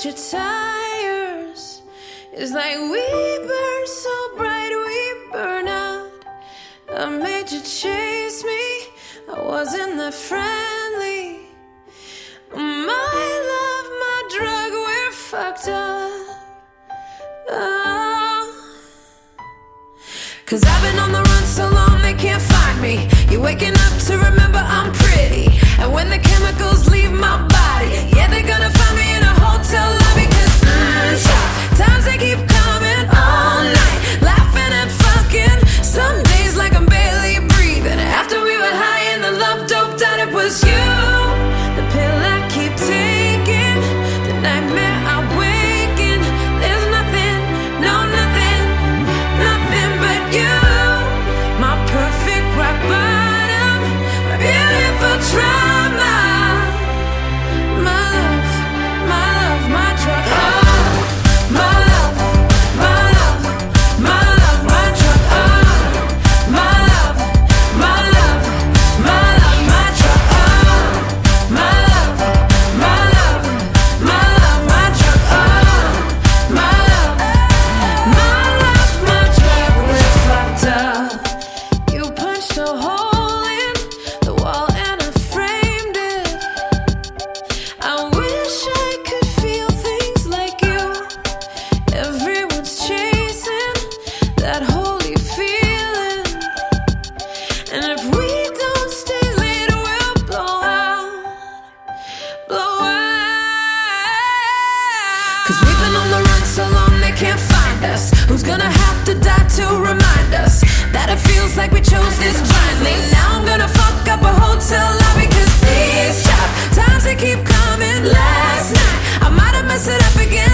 out your tires. It's like we burn so bright, we burn out. I made you chase me, I wasn't that friendly. My love, my drug, we're fucked up. Oh. 'Cause I've been on the run so long they can't find me. You're waking up to remember I'm pretty. And when the chemicals leave my body, yeah, they're gonna find me in a hotel lobby. 'Cause times they keep coming all night, laughing and fucking. Some days like I'm barely breathing. After we were high and the love doped out, it was you. The pill I keep taking, the nightmare I wake in. There's nothing, no nothing, nothing but you. My perfect rock bottom, my beautiful trauma. My love, my love, my drug. Oh, my love, my love, my love, my drug. Oh, my love, my love, my love, my drug. Oh, my love, my love, my love, my drug. Oh, my love, my drug. We're fucked up. You punched a hole in the wall and I framed it. I wish I could feel things like you. Everyone's chasing that holy feeling. And if we don't stay late, we'll blow out, blow out. 'Cause we've been on the run so long they can't find us. Who's gonna have to die to remind us that it feels like we chose this blindly? Now I'm gonna fuck up a hotel lobby. 'Cause these tough times they keep coming. Last night I might have messed it up again.